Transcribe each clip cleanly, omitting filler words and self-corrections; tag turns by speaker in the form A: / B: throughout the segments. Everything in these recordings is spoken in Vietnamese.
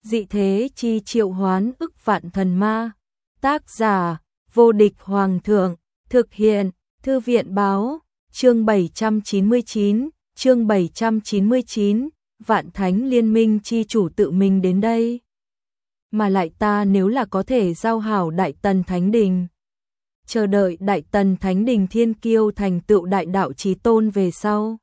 A: Dị thế chi triệu hoán ức vạn thần ma. Tác giả, vô địch hoàng thượng. Thực hiện, Thư viện báo. Chương 799, chương 799, Vạn Thánh Liên minh chi chủ tự mình đến đây. Mà lại ta nếu là có thể giao hảo Đại Tần Thánh Đình. Chờ đợi Đại Tần Thánh Đình thiên kiêu thành tựu đại đạo chí tôn về sau.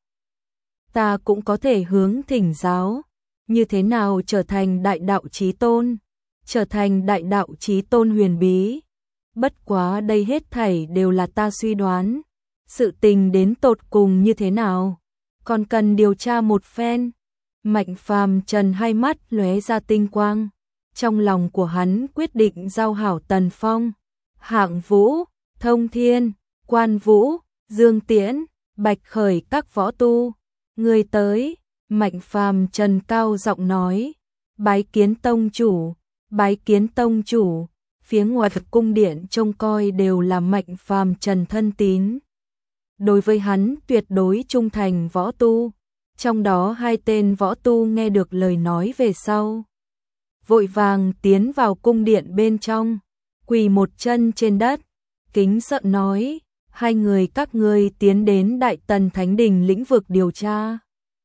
A: Ta cũng có thể hướng thỉnh giáo. Như thế nào trở thành đại đạo chí tôn? Trở thành đại đạo chí tôn huyền bí. Bất quá đây hết thảy đều là ta suy đoán. Sự tình đến tột cùng như thế nào? Còn cần điều tra một phen. Mạnh Phàm Trần hai mắt lóe ra tinh quang. Trong lòng của hắn quyết định giao hảo Tần Phong, Hạng Vũ, Thông Thiên, Quan Vũ, Dương Tiễn, Bạch Khởi các võ tu. Người tới, Mạnh Phàm Trần cao giọng nói, bái kiến tông chủ, bái kiến tông chủ. Phía ngoài cung điện trông coi đều là Mạnh Phàm Trần thân tín. Đối với hắn tuyệt đối trung thành võ tu. Trong đó hai tên võ tu nghe được lời nói về sau, vội vàng tiến vào cung điện bên trong, quỳ một chân trên đất, kính sợ nói, hai người các ngươi tiến đến Đại Tần Thánh Đình lĩnh vực điều tra.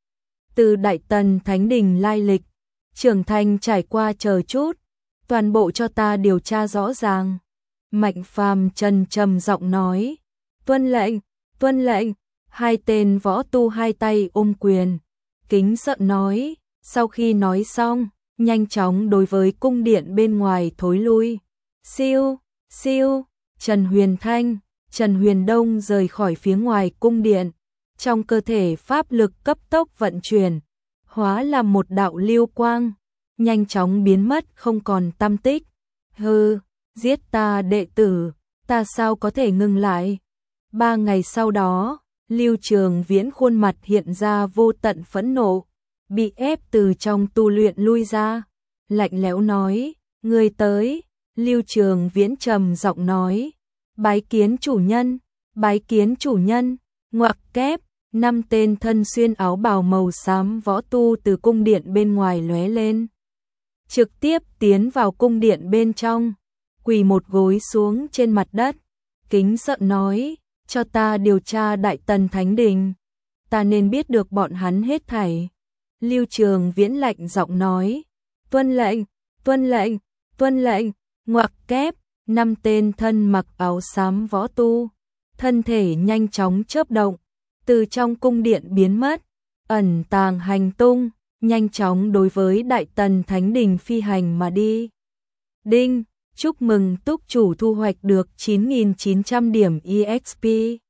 A: Từ Đại Tần Thánh Đình lai lịch, trưởng thành trải qua chờ chút, toàn bộ cho ta điều tra rõ ràng. Mạnh Phàm Trần trầm giọng nói, tuân lệnh, tuân lệnh. Hai tên võ tu hai tay ôm quyền, kính sợ nói, sau khi nói xong, nhanh chóng đối với cung điện bên ngoài thối lui. Siêu, siêu, Trần Huyền Thanh, Trần Huyền Đông rời khỏi phía ngoài cung điện, trong cơ thể pháp lực cấp tốc vận chuyển, hóa làm một đạo lưu quang, nhanh chóng biến mất không còn tăm tích. Hừ, giết ta đệ tử, ta sao có thể ngừng lại? 3 ngày sau đó, Lưu Trường Viễn khuôn mặt hiện ra vô tận phẫn nộ, bị ép từ trong tu luyện lui ra, lạnh lẽo nói, người tới. Lưu Trường Viễn trầm giọng nói, bái kiến chủ nhân, bái kiến chủ nhân. Ngoặc kép, 5 tên thân xuyên áo bào màu xám võ tu từ cung điện bên ngoài lóe lên, trực tiếp tiến vào cung điện bên trong, quỳ một gối xuống trên mặt đất, kính sợ nói, cho ta điều tra Đại Tần Thánh Đình, ta nên biết được bọn hắn hết thảy. Lưu Trường Viễn lạnh giọng nói, tuân lệnh, tuân lệnh, tuân lệnh. Ngoặc kép, 5 tên thân mặc áo xám võ tu, thân thể nhanh chóng chớp động, từ trong cung điện biến mất, ẩn tàng hành tung, nhanh chóng đối với Đại Tần Thánh Đình phi hành mà đi. Đinh, chúc mừng túc chủ thu hoạch được 9.900 điểm EXP.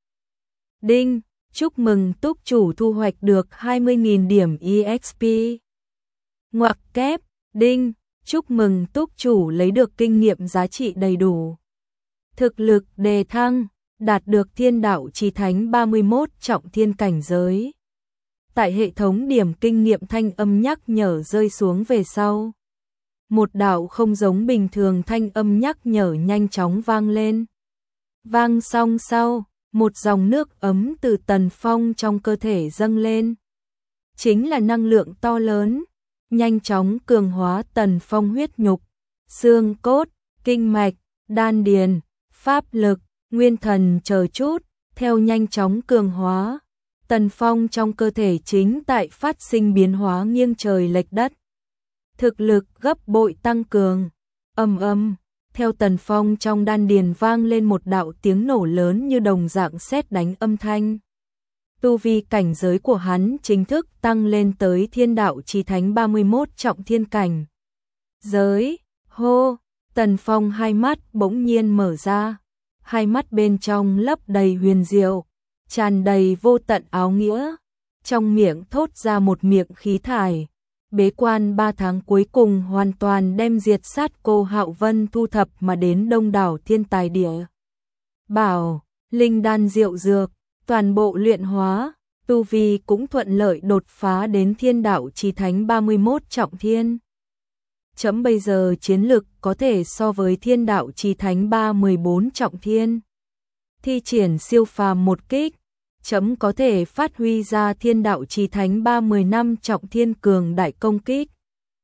A: Đinh, chúc mừng túc chủ thu hoạch được 20.000 điểm EXP. Ngoặc kép, đinh, chúc mừng túc chủ lấy được kinh nghiệm giá trị đầy đủ. Thực lực đề thăng, đạt được thiên đạo chí thánh 31 trọng thiên cảnh giới. Tại hệ thống điểm kinh nghiệm thanh âm nhắc nhở rơi xuống về sau, một đạo không giống bình thường thanh âm nhắc nhở nhanh chóng vang lên. Vang xong sau, một dòng nước ấm từ Tần Phong trong cơ thể dâng lên. Chính là năng lượng to lớn, nhanh chóng cường hóa Tần Phong huyết nhục, xương cốt, kinh mạch, đan điền, pháp lực, nguyên thần chờ chút, theo nhanh chóng cường hóa. Tần Phong trong cơ thể chính tại phát sinh biến hóa nghiêng trời lệch đất. Thực lực gấp bội tăng cường, ầm ầm, theo Tần Phong trong đan điền vang lên một đạo tiếng nổ lớn như đồng dạng sét đánh âm thanh. Tu vi cảnh giới của hắn chính thức tăng lên tới thiên đạo chí thánh 31 trọng thiên cảnh. Giới, hô, Tần Phong hai mắt bỗng nhiên mở ra, hai mắt bên trong lấp đầy huyền diệu, tràn đầy vô tận áo nghĩa, trong miệng thốt ra một miệng khí thải. Bế quan 3 tháng cuối cùng hoàn toàn đem diệt sát cô Hạo Vân thu thập mà đến đông đảo thiên tài địa bảo, linh đan diệu dược, toàn bộ luyện hóa, tu vi cũng thuận lợi đột phá đến thiên đạo chí thánh 31 trọng thiên. Chấm bây giờ chiến lực có thể so với thiên đạo chí thánh 314 trọng thiên. Thi triển siêu phàm một kích, chấm có thể phát huy ra thiên đạo chí thánh 315 trọng thiên cường đại công kích.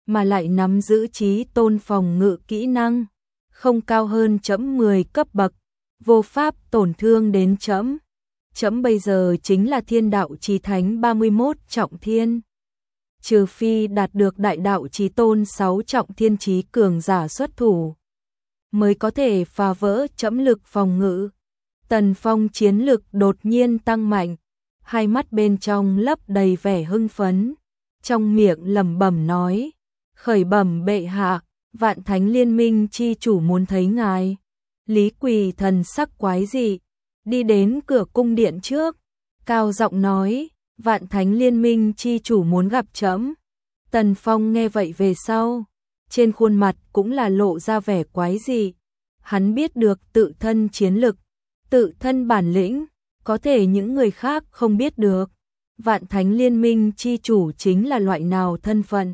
A: mà lại nắm giữ chí tôn phòng ngự kỹ năng, không cao hơn chấm 10 cấp bậc, vô pháp tổn thương đến chấm. Chấm bây giờ chính là thiên đạo chí thánh 31 trọng thiên. Trừ phi đạt được đại đạo chí tôn 6 trọng thiên chí cường giả xuất thủ, mới có thể phá vỡ chấm lực phòng ngự. Tần Phong chiến lực đột nhiên tăng mạnh, hai mắt bên trong lấp đầy vẻ hưng phấn, trong miệng lẩm bẩm nói: "Khởi bẩm bệ hạ, Vạn Thánh Liên Minh chi chủ muốn thấy ngài." Lý Quỳ thần sắc quái dị, đi đến cửa cung điện trước, cao giọng nói: "Vạn Thánh Liên Minh chi chủ muốn gặp trẫm." Tần Phong nghe vậy về sau, trên khuôn mặt cũng là lộ ra vẻ quái dị. Hắn biết được tự thân chiến lực, tự thân bản lĩnh, có thể những người khác không biết được. Vạn Thánh Liên Minh chi chủ chính là loại nào thân phận?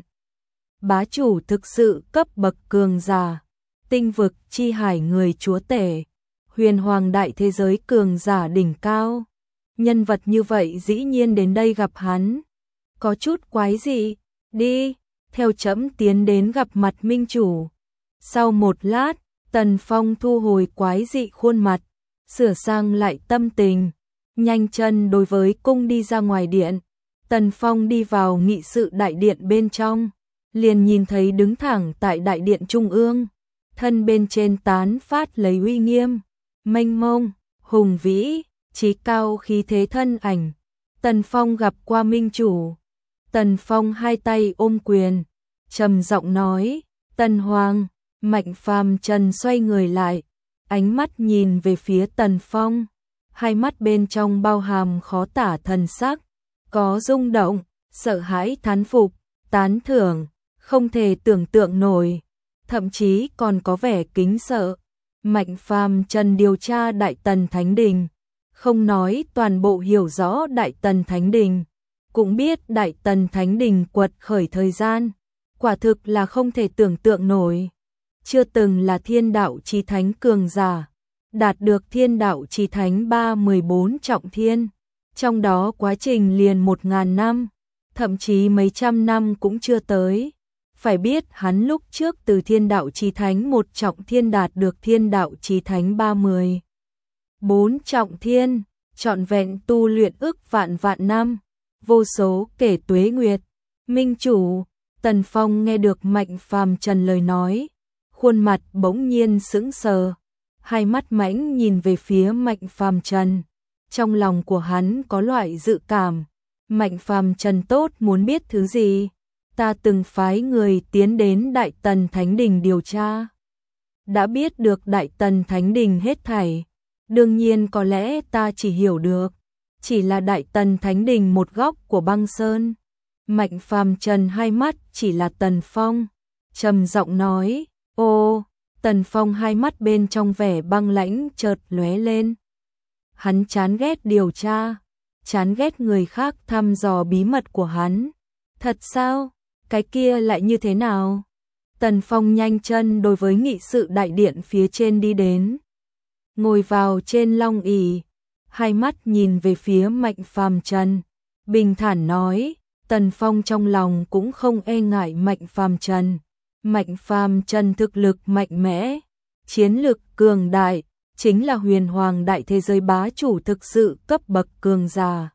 A: Bá chủ thực sự cấp bậc cường giả, tinh vực chi hải người chúa tể, huyền hoàng đại thế giới cường giả đỉnh cao. Nhân vật như vậy dĩ nhiên đến đây gặp hắn, có chút quái dị. Đi, theo trẫm tiến đến gặp mặt minh chủ. Sau một lát, Tần Phong thu hồi quái dị khuôn mặt, sửa sang lại tâm tình, nhanh chân đối với cung đi ra ngoài điện. Tần Phong đi vào nghị sự đại điện bên trong, liền nhìn thấy đứng thẳng tại đại điện trung ương, thân bên trên tán phát lấy uy nghiêm, mênh mông, hùng vĩ, chí cao khí thế thân ảnh. Tần Phong gặp qua minh chủ. Tần Phong hai tay ôm quyền, trầm giọng nói: "Tần Hoàng." Mạnh Phàm Trần xoay người lại, ánh mắt nhìn về phía Tần Phong, hai mắt bên trong bao hàm khó tả thần sắc, có rung động, sợ hãi, thán phục, tán thưởng, không thể tưởng tượng nổi, thậm chí còn có vẻ kính sợ. Mạnh Phàm Trần điều tra Đại Tần Thánh Đình, không nói toàn bộ hiểu rõ Đại Tần Thánh Đình, cũng biết Đại Tần Thánh Đình quật khởi thời gian, quả thực là không thể tưởng tượng nổi. Chưa từng là thiên đạo chí thánh cường giả, đạt được thiên đạo chí thánh 314 trọng thiên, trong đó quá trình liền 1000 năm, thậm chí mấy trăm năm cũng chưa tới. Phải biết hắn lúc trước từ thiên đạo chí thánh 1 trọng thiên đạt được thiên đạo chí thánh 314 trọng thiên, trọn vẹn tu luyện ức vạn năm, vô số kể tuế nguyệt. Minh chủ, Tần Phong nghe được Mạnh Phàm Trần lời nói, khuôn mặt bỗng nhiên sững sờ, hai mắt mãnh nhìn về phía Mạnh Phàm Trần. Trong lòng của hắn có loại dự cảm, Mạnh Phàm Trần tốt muốn biết thứ gì. Ta từng phái người tiến đến Đại Tần Thánh Đình điều tra, đã biết được Đại Tần Thánh Đình hết thảy. Đương nhiên có lẽ ta chỉ hiểu được, chỉ là Đại Tần Thánh Đình một góc của băng sơn. Mạnh Phàm Trần hai mắt chỉ là Tần Phong, trầm giọng nói: "Ô." Tần Phong hai mắt bên trong vẻ băng lãnh chợt lóe lên. Hắn chán ghét điều tra, chán ghét người khác thăm dò bí mật của hắn. Thật sao? Cái kia lại như thế nào? Tần Phong nhanh chân đối với nghị sự đại điện phía trên đi đến, ngồi vào trên long ỷ, hai mắt nhìn về phía Mạnh Phàm Trần, bình thản nói. Tần Phong trong lòng cũng không e ngại Mạnh Phàm Trần. Mạnh Phàm Trần thực lực mạnh mẽ, chiến lực cường đại, chính là huyền hoàng đại thế giới bá chủ thực sự cấp bậc cường giả.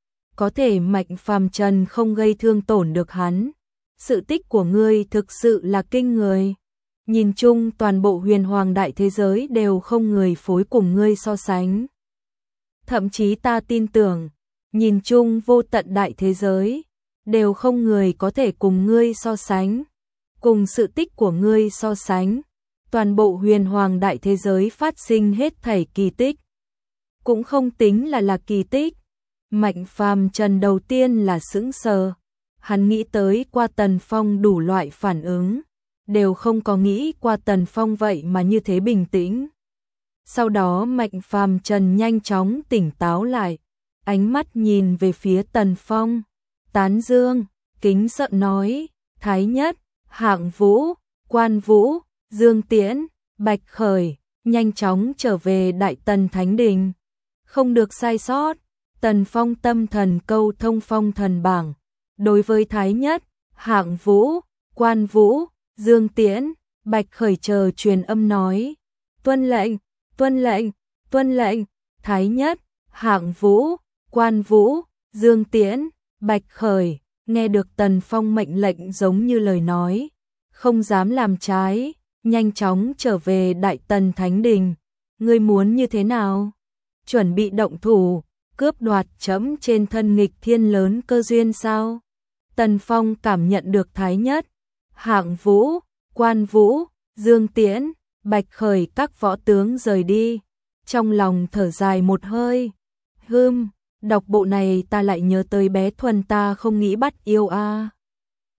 A: Có thể Mạnh Phàm Trần không gây thương tổn được hắn. Sự tích của ngươi thực sự là kinh người. Nhìn chung toàn bộ huyền hoàng đại thế giới đều không người phối cùng ngươi so sánh. Thậm chí ta tin tưởng, nhìn chung vô tận đại thế giới, đều không người có thể cùng ngươi so sánh. Cùng sự tích của ngươi so sánh, toàn bộ huyền hoàng đại thế giới phát sinh hết thảy kỳ tích, cũng không tính là kỳ tích. Mạnh Phàm Trần đầu tiên là sững sờ, hắn nghĩ tới qua Tần Phong đủ loại phản ứng, đều không có nghĩ qua Tần Phong vậy mà như thế bình tĩnh. Sau đó Mạnh Phàm Trần nhanh chóng tỉnh táo lại, ánh mắt nhìn về phía Tần Phong, tán dương, kính sợ nói: Thái Nhất, Hạng Vũ, Quan Vũ, Dương Tiễn, Bạch Khởi, nhanh chóng trở về Đại Tần Thánh Đình. Không được sai sót. Tần Phong tâm thần câu thông phong thần bảng, đối với Thái Nhất, Hạng Vũ, Quan Vũ, Dương Tiễn, Bạch Khởi chờ truyền âm nói. Tuân lệnh, tuân lệnh, tuân lệnh, Thái Nhất, Hạng Vũ, Quan Vũ, Dương Tiễn, Bạch Khởi, nghe được Tần Phong mệnh lệnh giống như lời nói, không dám làm trái, nhanh chóng trở về Đại Tần Thánh Đình. Ngươi muốn như thế nào? Chuẩn bị động thủ, cướp đoạt trẫm trên thân nghịch thiên lớn cơ duyên sao? Tần Phong cảm nhận được Thái Nhất, Hạng Vũ, Quan Vũ, Dương Tiễn, Bạch Khởi các võ tướng rời đi, trong lòng thở dài một hơi. Đọc bộ này ta lại nhớ tới bé Thuần ta không nghĩ bắt yêu a.